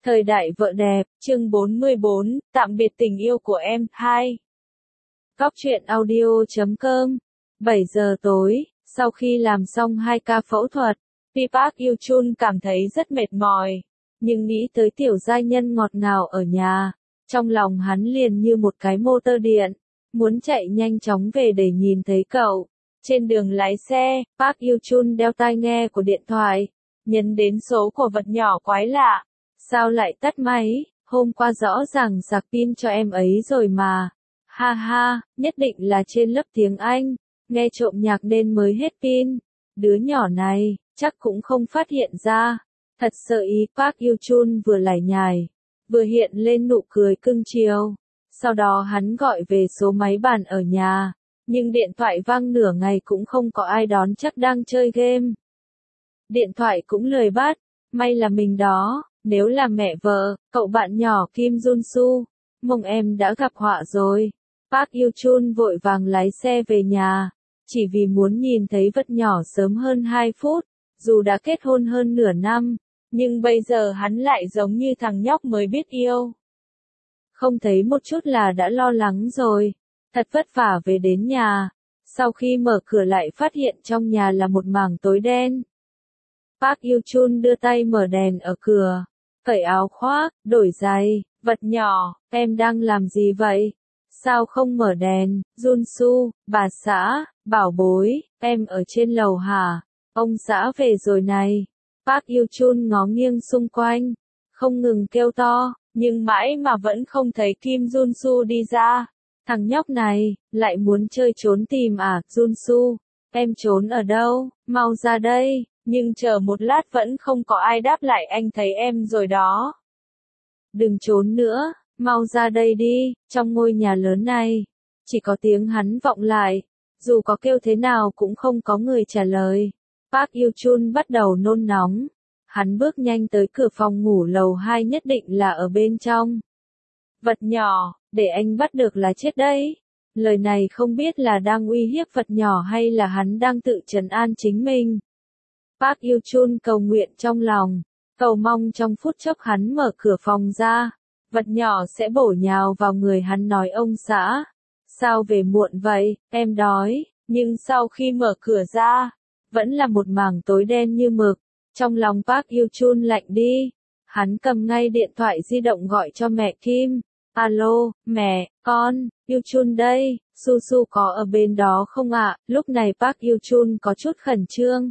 Thời đại vợ đẹp, chương 44, tạm biệt tình yêu của em, 2. Góc truyện audio.com 7 giờ tối, sau khi làm xong 2 ca phẫu thuật, Park Hyo-chun cảm thấy rất mệt mỏi, nhưng nghĩ tới tiểu giai nhân ngọt ngào ở nhà, trong lòng hắn liền như một cái motor điện, muốn chạy nhanh chóng về để nhìn thấy cậu. Trên đường lái xe, Park Hyo-chun đeo tai nghe của điện thoại, nhấn đến số của vật nhỏ quái lạ. Sao lại tắt máy, hôm qua rõ ràng sạc pin cho em ấy rồi mà. Ha ha, nhất định là trên lớp tiếng Anh, nghe trộm nhạc nên mới hết pin. Đứa nhỏ này, chắc cũng không phát hiện ra. Thật sợ ý Park Hyo-chun vừa lải nhải, vừa hiện lên nụ cười cưng chiều. Sau đó hắn gọi về số máy bàn ở nhà, nhưng điện thoại vang nửa ngày cũng không có ai đón, chắc đang chơi game. Điện thoại cũng lười bắt, may là mình đó. Nếu là mẹ vợ, cậu bạn nhỏ Kim Jun-soo, mong em đã gặp họa rồi. Park Hyo-chun vội vàng lái xe về nhà, chỉ vì muốn nhìn thấy vật nhỏ sớm hơn 2 phút, dù đã kết hôn hơn nửa năm, nhưng bây giờ hắn lại giống như thằng nhóc mới biết yêu. Không thấy một chút là đã lo lắng rồi, thật vất vả về đến nhà, sau khi mở cửa lại phát hiện trong nhà là một mảng tối đen. Park Hyo-chun đưa tay mở đèn ở cửa. Cởi áo khoác, đổi giày, vật nhỏ, em đang làm gì vậy? Sao không mở đèn? Jun-soo, bà xã, bảo bối, em ở trên lầu hả? Ông xã về rồi này. Park Hyo-chun ngó nghiêng xung quanh, không ngừng kêu to, nhưng mãi mà vẫn không thấy Kim Jun-soo đi ra. Thằng nhóc này, lại muốn chơi trốn tìm à? Jun-soo, em trốn ở đâu? Mau ra đây. Nhưng chờ một lát vẫn không có ai đáp lại, anh thấy em rồi đó. Đừng trốn nữa, mau ra đây đi, trong ngôi nhà lớn này. Chỉ có tiếng hắn vọng lại, dù có kêu thế nào cũng không có người trả lời. Park Hyo-chun bắt đầu nôn nóng. Hắn bước nhanh tới cửa phòng ngủ lầu 2, nhất định là ở bên trong. Vật nhỏ, để anh bắt được là chết đấy. Lời này không biết là đang uy hiếp vật nhỏ hay là hắn đang tự trấn an chính mình. Park Hyo-chun cầu nguyện trong lòng, cầu mong trong phút chốc hắn mở cửa phòng ra, vật nhỏ sẽ bổ nhào vào người hắn, nói ông xã. Sao về muộn vậy, em đói, nhưng sau khi mở cửa ra, vẫn là một mảng tối đen như mực, trong lòng Park Hyo-chun lạnh đi. Hắn cầm ngay điện thoại di động gọi cho mẹ Kim. Alo, mẹ, con, Hyo-chun đây, Su có ở bên đó không ạ? Lúc này Park Hyo-chun có chút khẩn trương.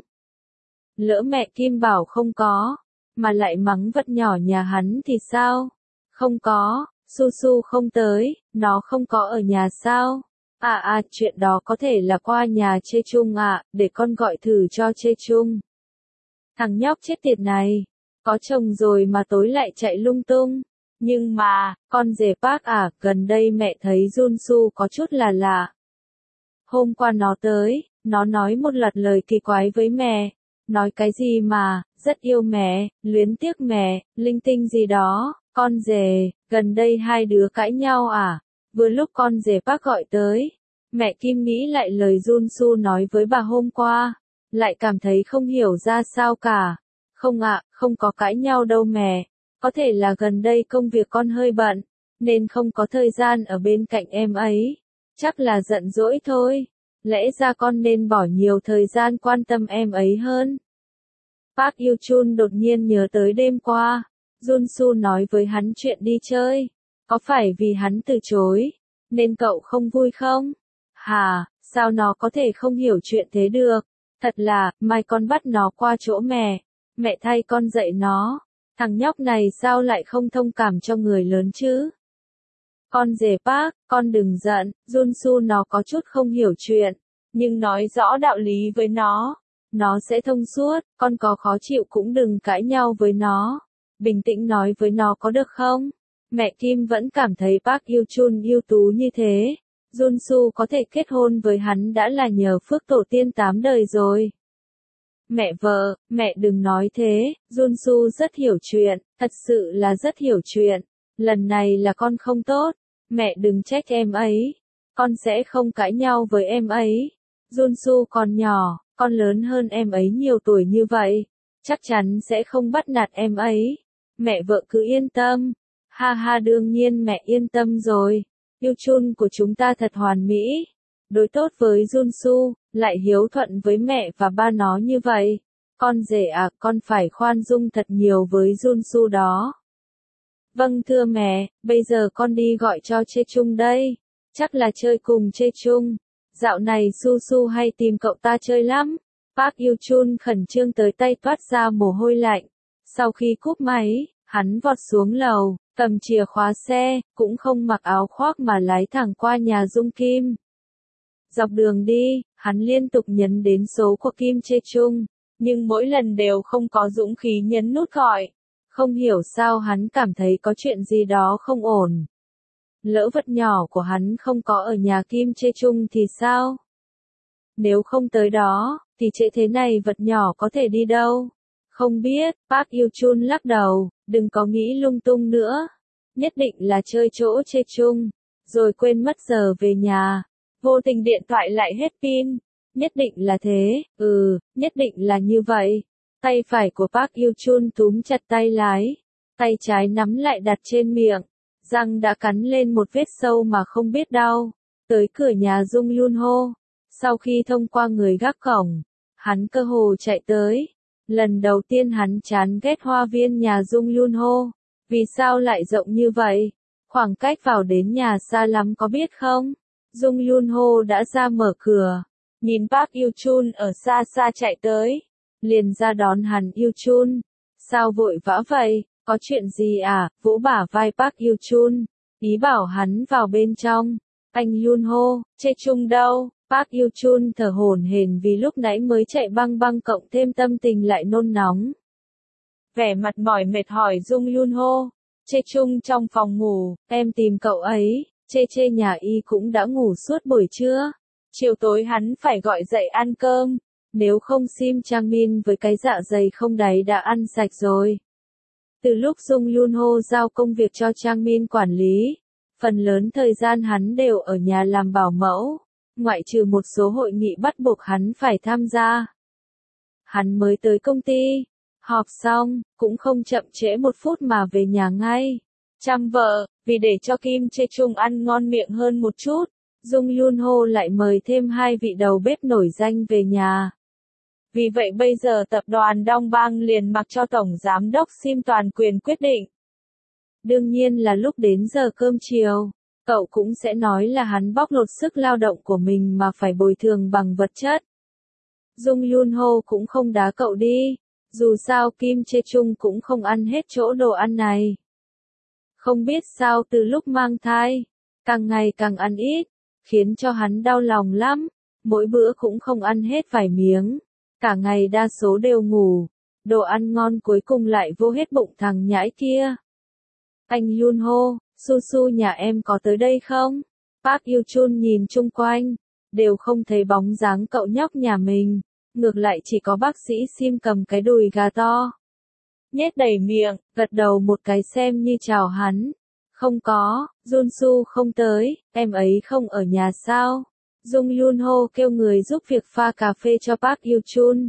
Lỡ mẹ Kim bảo không có, mà lại mắng vật nhỏ nhà hắn thì sao? Không có, Su không tới, nó không có ở nhà sao? Chuyện đó có thể là qua nhà Chê Chung ạ, để con gọi thử cho Chê Chung. Thằng nhóc chết tiệt này, có chồng rồi mà tối lại chạy lung tung. Nhưng mà, con rể Park gần đây mẹ thấy Jun-soo có chút là lạ. Hôm qua nó tới, nó nói một loạt lời kỳ quái với mẹ. Nói cái gì mà, rất yêu mẹ, luyến tiếc mẹ, linh tinh gì đó. Con rể, gần đây hai đứa cãi nhau à? Vừa lúc con rể Park gọi tới, mẹ Kim nghĩ lại lời Jun-soo nói với bà hôm qua, lại cảm thấy không hiểu ra sao cả. Không ạ, không có cãi nhau đâu mẹ, có thể là gần đây công việc con hơi bận, nên không có thời gian ở bên cạnh em ấy, chắc là giận dỗi thôi. Lẽ ra con nên bỏ nhiều thời gian quan tâm em ấy hơn. Park Hyo-chun đột nhiên nhớ tới đêm qua, Jun-soo nói với hắn chuyện đi chơi. Có phải vì hắn từ chối, nên cậu không vui không? Hà, sao nó có thể không hiểu chuyện thế được? Thật là, mai con bắt nó qua chỗ mẹ thay con dạy nó. Thằng nhóc này sao lại không thông cảm cho người lớn chứ? Con rể Park, con đừng giận, Jun-soo nó có chút không hiểu chuyện, nhưng nói rõ đạo lý với nó sẽ thông suốt, con có khó chịu cũng đừng cãi nhau với nó, bình tĩnh nói với nó có được không? Mẹ Kim vẫn cảm thấy Park Hyo-chun ưu tú như thế, Jun-soo có thể kết hôn với hắn đã là nhờ phước tổ tiên 8 đời rồi. Mẹ vợ, mẹ đừng nói thế, Jun-soo rất hiểu chuyện, thật sự là rất hiểu chuyện, lần này là con không tốt, mẹ đừng trách em ấy, con sẽ không cãi nhau với em ấy. Jun-soo còn nhỏ, con lớn hơn em ấy nhiều tuổi như vậy, chắc chắn sẽ không bắt nạt em ấy. Mẹ vợ cứ yên tâm. Ha ha, đương nhiên mẹ yên tâm rồi. Yuchun của chúng ta thật hoàn mỹ. Đối tốt với Junsu, lại hiếu thuận với mẹ và ba nó như vậy. Con rể à, con phải khoan dung thật nhiều với Junsu đó. Vâng thưa mẹ, bây giờ con đi gọi cho Chechung đây. Chắc là chơi cùng Chechung. Dạo này Su Su hay tìm cậu ta chơi lắm. Park Yuchun khẩn trương tới tay toát ra mồ hôi lạnh. Sau khi cúp máy, hắn vọt xuống lầu, cầm chìa khóa xe, cũng không mặc áo khoác mà lái thẳng qua nhà Dung Kim. Dọc đường đi, hắn liên tục nhấn đến số của Kim Chechung, nhưng mỗi lần đều không có dũng khí nhấn nút gọi. Không hiểu sao hắn cảm thấy có chuyện gì đó không ổn. Lỡ vật nhỏ của hắn không có ở nhà Kim Chechung thì sao? Nếu không tới đó, thì trễ thế này vật nhỏ có thể đi đâu? Không biết, Park Yuchun lắc đầu, đừng có nghĩ lung tung nữa. Nhất định là chơi chỗ Chechung, rồi quên mất giờ về nhà. Vô tình điện thoại lại hết pin. Nhất định là thế, nhất định là như vậy. Tay phải của Park Yuchun túm chặt tay lái. Tay trái nắm lại đặt trên miệng. Răng đã cắn lên một vết sâu mà không biết đau. Tới cửa nhà Dung Yunho. Sau khi thông qua người gác cổng, hắn cơ hồ chạy tới. Lần đầu tiên hắn chán ghét hoa viên nhà Dung Yunho. Vì sao lại rộng như vậy? Khoảng cách vào đến nhà xa lắm có biết không? Dung Yunho đã ra mở cửa. Nhìn Park Yuchun ở xa xa chạy tới. Liền ra đón hắn. Yuchun, sao vội vã vậy? Có chuyện gì à? Vỗ bả vai Park Yuchun. Ý bảo hắn vào bên trong. Anh Yunho, Chechung đâu? Park Yuchun thở hổn hển vì lúc nãy mới chạy băng băng cộng thêm tâm tình lại nôn nóng. Vẻ mặt mỏi mệt hỏi Dung Yunho. Chechung trong phòng ngủ, em tìm cậu ấy. Chê nhà y cũng đã ngủ suốt buổi trưa. Chiều tối hắn phải gọi dậy ăn cơm. Nếu không Sim Chang Min với cái dạ dày không đáy đã ăn sạch rồi. Từ lúc Dung Yunho giao công việc cho Chang Min quản lý, phần lớn thời gian hắn đều ở nhà làm bảo mẫu, ngoại trừ một số hội nghị bắt buộc hắn phải tham gia. Hắn mới tới công ty, họp xong, cũng không chậm trễ một phút mà về nhà ngay. Chăm vợ, vì để cho Kim Chechung ăn ngon miệng hơn một chút, Dung Yunho lại mời thêm 2 vị đầu bếp nổi danh về nhà. Vì vậy bây giờ tập đoàn Dong Bang liền mặc cho Tổng Giám đốc Sim toàn quyền quyết định. Đương nhiên là lúc đến giờ cơm chiều, cậu cũng sẽ nói là hắn bóc lột sức lao động của mình mà phải bồi thường bằng vật chất. Dung Yunho cũng không đá cậu đi, dù sao Kim Chechung cũng không ăn hết chỗ đồ ăn này. Không biết sao từ lúc mang thai, càng ngày càng ăn ít, khiến cho hắn đau lòng lắm, mỗi bữa cũng không ăn hết vài miếng. Cả ngày đa số đều ngủ, đồ ăn ngon cuối cùng lại vô hết bụng thằng nhãi kia. Anh Yunho, Su Su nhà em có tới đây không? Park Yuchun nhìn chung quanh, đều không thấy bóng dáng cậu nhóc nhà mình, ngược lại chỉ có bác sĩ Sim cầm cái đùi gà to. Nhét đầy miệng, gật đầu một cái xem như chào hắn. Không có, Junsu không tới, em ấy không ở nhà sao? Dung Yunho kêu người giúp việc pha cà phê cho Park Yuchun.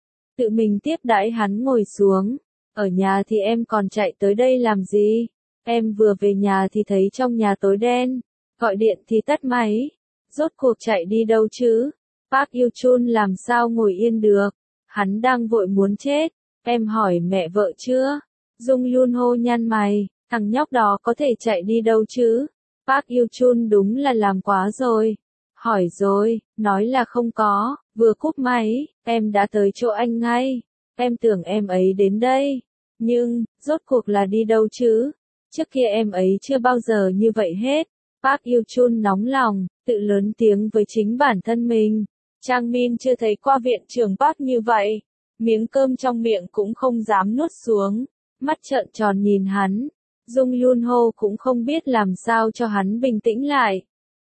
Tự mình tiếp đãi hắn ngồi xuống. Ở nhà thì em còn chạy tới đây làm gì? Em vừa về nhà thì thấy trong nhà tối đen. Gọi điện thì tắt máy. Rốt cuộc chạy đi đâu chứ? Park Yuchun làm sao ngồi yên được? Hắn đang vội muốn chết. Em hỏi mẹ vợ chưa? Dung Yunho nhăn mày. Thằng nhóc đó có thể chạy đi đâu chứ? Park Yuchun đúng là làm quá rồi. Hỏi rồi, nói là không có, vừa cúp máy, em đã tới chỗ anh ngay. Em tưởng em ấy đến đây. Nhưng, rốt cuộc là đi đâu chứ? Trước kia em ấy chưa bao giờ như vậy hết. Park Yuchun nóng lòng, tự lớn tiếng với chính bản thân mình. Chang Min chưa thấy qua viện trưởng Park như vậy. Miếng cơm trong miệng cũng không dám nuốt xuống. Mắt trợn tròn nhìn hắn. Dung Yunho cũng không biết làm sao cho hắn bình tĩnh lại.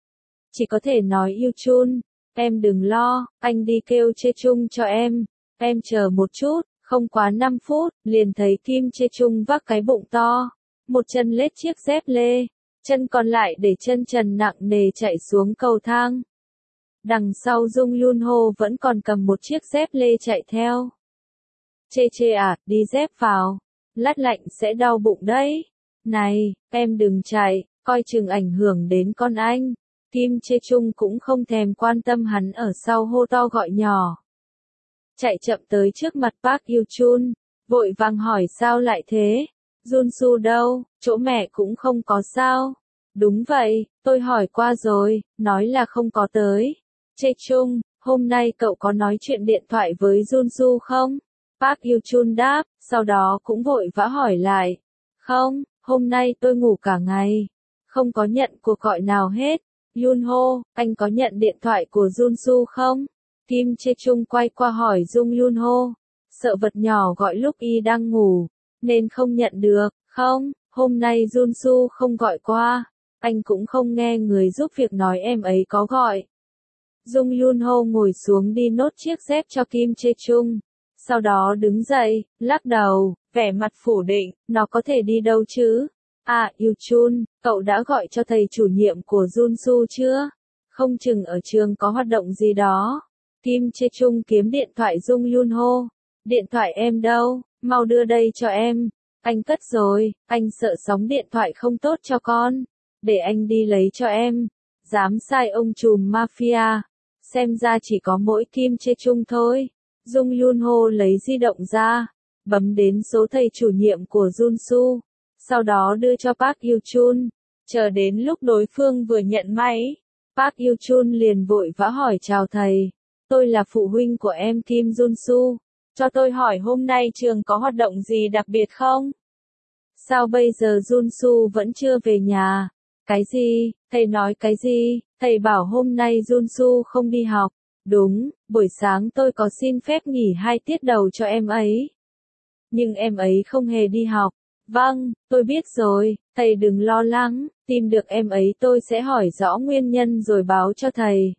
Chỉ có thể nói Yuchun, em đừng lo, anh đi kêu Chechung cho em chờ một chút, không quá 5 phút, liền thấy Kim Chechung vác cái bụng to, một chân lết chiếc dép lê, chân còn lại để chân trần nặng nề chạy xuống cầu thang. Đằng sau Dung Yunho vẫn còn cầm một chiếc dép lê chạy theo. Chê à, đi dép vào. lát lạnh sẽ đau bụng đấy. Này, em đừng chạy, coi chừng ảnh hưởng đến con anh. Kim Chê Chung cũng không thèm quan tâm hắn ở sau hô to gọi nhỏ. Chạy chậm tới trước mặt Park Yoo-chun, vội vàng hỏi sao lại thế? Junsu đâu, chỗ mẹ cũng không có sao? Đúng vậy, tôi hỏi qua rồi, nói là không có tới. Chê Chung, hôm nay cậu có nói chuyện điện thoại với Junsu không? Park Yoo-chun đáp, sau đó cũng vội vã hỏi lại. Không, hôm nay tôi ngủ cả ngày. Không có nhận cuộc gọi nào hết. Yunho, anh có nhận điện thoại của Junsu không? Kim Chê Chung quay qua hỏi Jung Yunho. Sợ vật nhỏ gọi lúc y đang ngủ, nên không nhận được. Không, hôm nay Junsu không gọi qua. Anh cũng không nghe người giúp việc nói em ấy có gọi. Jung Yunho ngồi xuống đi nốt chiếc dép cho Kim Chê Chung. Sau đó đứng dậy, lắc đầu, vẻ mặt phủ định, nó có thể đi đâu chứ? À, Yoo-chun, cậu đã gọi cho thầy chủ nhiệm của Junsu chưa? Không chừng ở trường có hoạt động gì đó. Kim Chê Chung kiếm điện thoại Jung Yunho. Điện thoại em đâu? Mau đưa đây cho em. Anh cất rồi, anh sợ sóng điện thoại không tốt cho con. Để anh đi lấy cho em. Dám sai ông trùm mafia. Xem ra chỉ có mỗi Kim Chê Chung thôi. Jung Yunho lấy di động ra, bấm đến số thầy chủ nhiệm của Junsu, sau đó đưa cho Park Yoo-chun. Chờ đến lúc đối phương vừa nhận máy, Park Yoo-chun liền vội vã hỏi chào thầy. Tôi là phụ huynh của em Kim Junsu. Cho tôi hỏi hôm nay trường có hoạt động gì đặc biệt không? Sao bây giờ Junsu vẫn chưa về nhà? Cái gì? Thầy nói cái gì? Thầy bảo hôm nay Junsu không đi học. Đúng, buổi sáng tôi có xin phép nghỉ 2 tiết đầu cho em ấy. Nhưng em ấy không hề đi học. Vâng, tôi biết rồi, thầy đừng lo lắng, tìm được em ấy tôi sẽ hỏi rõ nguyên nhân rồi báo cho thầy.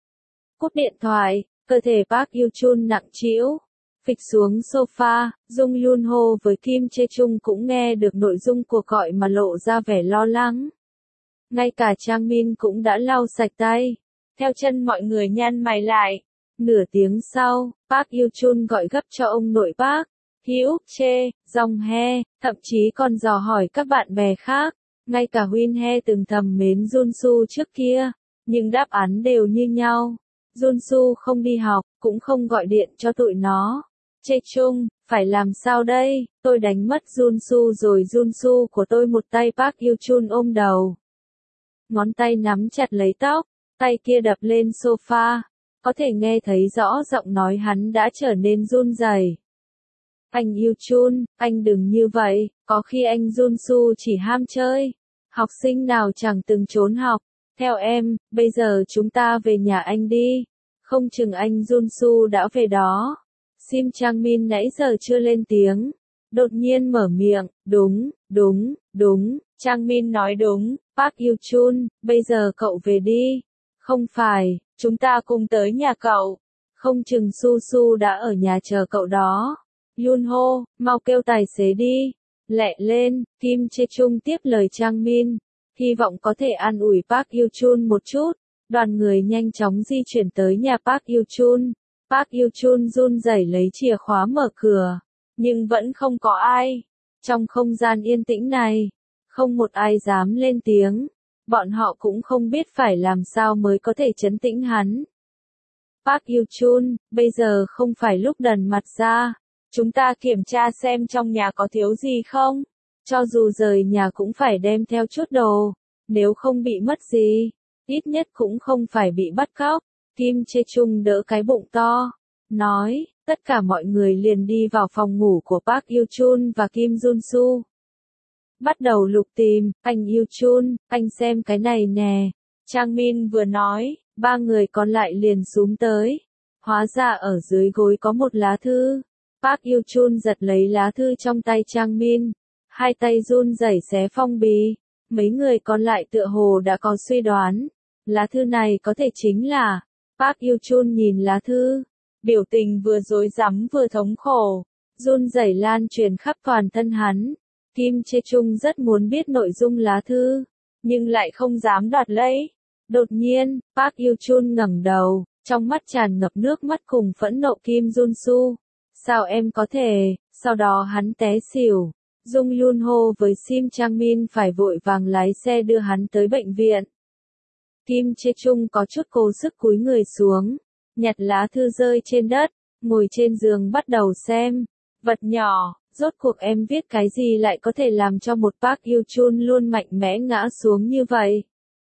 Cúp điện thoại, cơ thể Park Yoo-chun nặng trĩu, phịch xuống sofa, Jung Yunho với Kim Chê Chung cũng nghe được nội dung cuộc gọi mà lộ ra vẻ lo lắng. Ngay cả Chang Min cũng đã lau sạch tay. Theo chân mọi người nhăn mày lại. Nửa tiếng sau, Park Yoo-chun gọi gấp cho ông nội Park, Hyuk Chê, Jong He, thậm chí còn dò hỏi các bạn bè khác. Ngay cả Win He từng thầm mến Junsu trước kia, nhưng đáp án đều như nhau. Junsu không đi học, cũng không gọi điện cho tụi nó. Chê Chung, phải làm sao đây? Tôi đánh mất Junsu rồi. Junsu của tôi. Một tay Park Yoo-chun ôm đầu, ngón tay nắm chặt lấy tóc, tay kia đập lên sofa, có thể nghe thấy rõ giọng nói hắn đã trở nên run rẩy. Anh Yoo-chun, anh đừng như vậy, có khi anh Junsu chỉ ham chơi. Học sinh nào chẳng từng trốn học. Theo em, bây giờ chúng ta về nhà anh đi. Không chừng anh Junsu đã về đó. Sim Chang Min nãy giờ chưa lên tiếng. Đột nhiên mở miệng, đúng. Chang Min nói đúng, Park Yoo-chun, bây giờ cậu về đi. Không phải, chúng ta cùng tới nhà cậu. Không chừng Su Su đã ở nhà chờ cậu đó. Yunho, mau kêu tài xế đi. Lẹ lên, Kim Chê Chung tiếp lời Chang Min. Hy vọng có thể an ủi Park Yoo-chun một chút. Đoàn người nhanh chóng di chuyển tới nhà Park Yoo-chun. Park Yoo-chun run rẩy lấy chìa khóa mở cửa. Nhưng vẫn không có ai. Trong không gian yên tĩnh này, không một ai dám lên tiếng. Bọn họ cũng không biết phải làm sao mới có thể trấn tĩnh hắn. Park Yoo-chun, bây giờ không phải lúc đần mặt ra. Chúng ta kiểm tra xem trong nhà có thiếu gì không. Cho dù rời nhà cũng phải đem theo chút đồ. Nếu không bị mất gì, ít nhất cũng không phải bị bắt cóc. Kim Chê Chung đỡ cái bụng to, nói, tất cả mọi người liền đi vào phòng ngủ của Park Yoo-chun và Kim Junsu. Bắt đầu lục tìm. Anh Yoo-chun, anh xem cái này nè. Chang Min vừa nói, 3 người còn lại liền xúm tới. Hóa ra ở dưới gối có một lá thư. Park Yoo-chun giật lấy lá thư trong tay Chang Min. Hai tay run rẩy xé phong bì. Mấy người còn lại tựa hồ đã có suy đoán. Lá thư này có thể chính là... Park Yoo-chun nhìn lá thư. Biểu tình vừa rối rắm vừa thống khổ. Run rẩy lan truyền khắp toàn thân hắn. Kim Chê Chung rất muốn biết nội dung lá thư, nhưng lại không dám đoạt lấy. Đột nhiên, Park Yoo-chun ngẩng đầu, trong mắt tràn ngập nước mắt cùng phẫn nộ. Kim Junsu, sao em có thể? Sau đó hắn té xỉu. Jung Yun Ho với Sim Chang Min phải vội vàng lái xe đưa hắn tới bệnh viện. Kim Chae Chung có chút cố sức cúi người xuống, nhặt lá thư rơi trên đất, ngồi trên giường bắt đầu xem. Vật nhỏ, rốt cuộc em viết cái gì lại có thể làm cho một Park Hyo Chun luôn mạnh mẽ ngã xuống như vậy?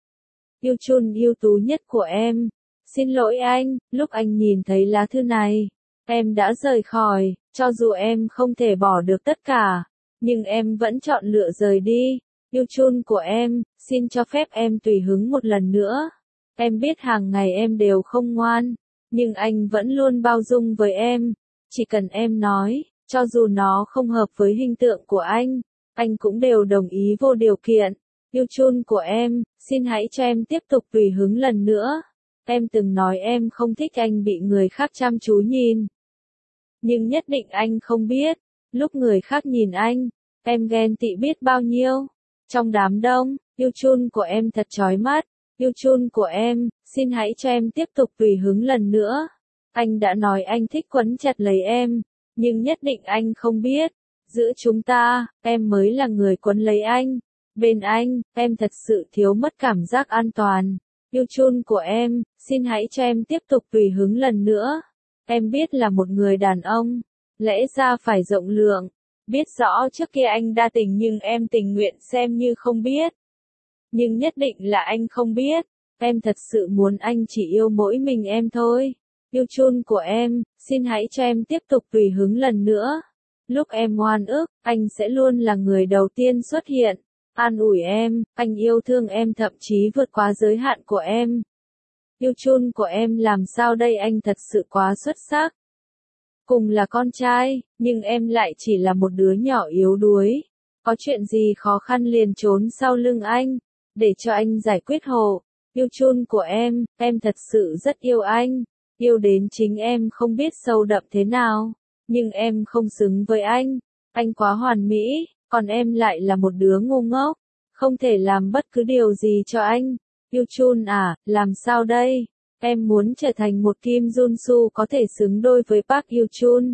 Hyo Chun ưu tú nhất của em. Xin lỗi anh, lúc anh nhìn thấy lá thư này, em đã rời khỏi, cho dù em không thể bỏ được tất cả, nhưng em vẫn chọn lựa rời đi. Hyo Chun của em, xin cho phép em tùy hứng một lần nữa. Em biết hàng ngày em đều không ngoan, nhưng anh vẫn luôn bao dung với em. Chỉ cần em nói, cho dù nó không hợp với hình tượng của anh cũng đều đồng ý vô điều kiện. Hyo Chun của em, xin hãy cho em tiếp tục tùy hứng lần nữa. Em từng nói em không thích anh bị người khác chăm chú nhìn. Nhưng nhất định anh không biết, lúc người khác nhìn anh, em ghen tị biết bao nhiêu. Trong đám đông, Hyo Chun của em thật chói mắt. Hyo Chun của em, xin hãy cho em tiếp tục tùy hứng lần nữa. Anh đã nói anh thích quấn chặt lấy em, nhưng nhất định anh không biết. Giữa chúng ta, em mới là người quấn lấy anh. Bên anh, em thật sự thiếu mất cảm giác an toàn. Hyo Chun của em, xin hãy cho em tiếp tục tùy hứng lần nữa. Em biết là một người đàn ông, lẽ ra phải rộng lượng. Biết rõ trước kia anh đa tình nhưng em tình nguyện xem như không biết. Nhưng nhất định là anh không biết. Em thật sự muốn anh chỉ yêu mỗi mình em thôi. Hyo Chun của em, xin hãy cho em tiếp tục tùy hứng lần nữa. Lúc em oan ức, anh sẽ luôn là người đầu tiên xuất hiện. An ủi em, anh yêu thương em thậm chí vượt quá giới hạn của em. Hyo Chun của em làm sao đây, anh thật sự quá xuất sắc. Cùng là con trai, nhưng em lại chỉ là một đứa nhỏ yếu đuối. Có chuyện gì khó khăn liền trốn sau lưng anh, để cho anh giải quyết hộ. Hyo Chun của em thật sự rất yêu anh. Yêu đến chính em không biết sâu đậm thế nào. Nhưng em không xứng với anh quá hoàn mỹ, còn em lại là một đứa ngu ngốc, không thể làm bất cứ điều gì cho anh. Hyo Chun à, làm sao đây? Em muốn trở thành một Kim Jun Soo có thể xứng đôi với Park Hyo Chun.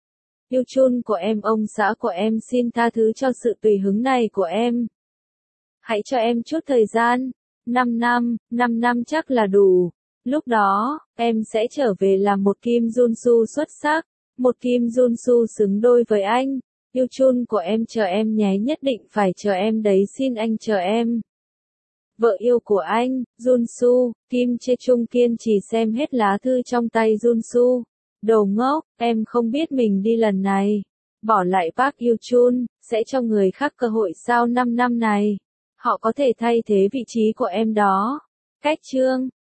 Hyo Chun của em, ông xã của em xin tha thứ cho sự tùy hứng này của em. Hãy cho em chút thời gian, 5 năm chắc là đủ. Lúc đó, em sẽ trở về làm một Kim Jun Soo xuất sắc, một Kim Jun Soo xứng đôi với anh. Hyo Chun của em, chờ em nhé, nhất định phải chờ em đấy, xin anh chờ em. Vợ yêu của anh, Jun Soo, Kim Chae Chung kiên trì xem hết lá thư trong tay Jun Soo. Đồ ngốc, em không biết mình đi lần này, bỏ lại Park Hyo Chun, sẽ cho người khác cơ hội sao? 5 năm này, họ có thể thay thế vị trí của em đó. Cách chương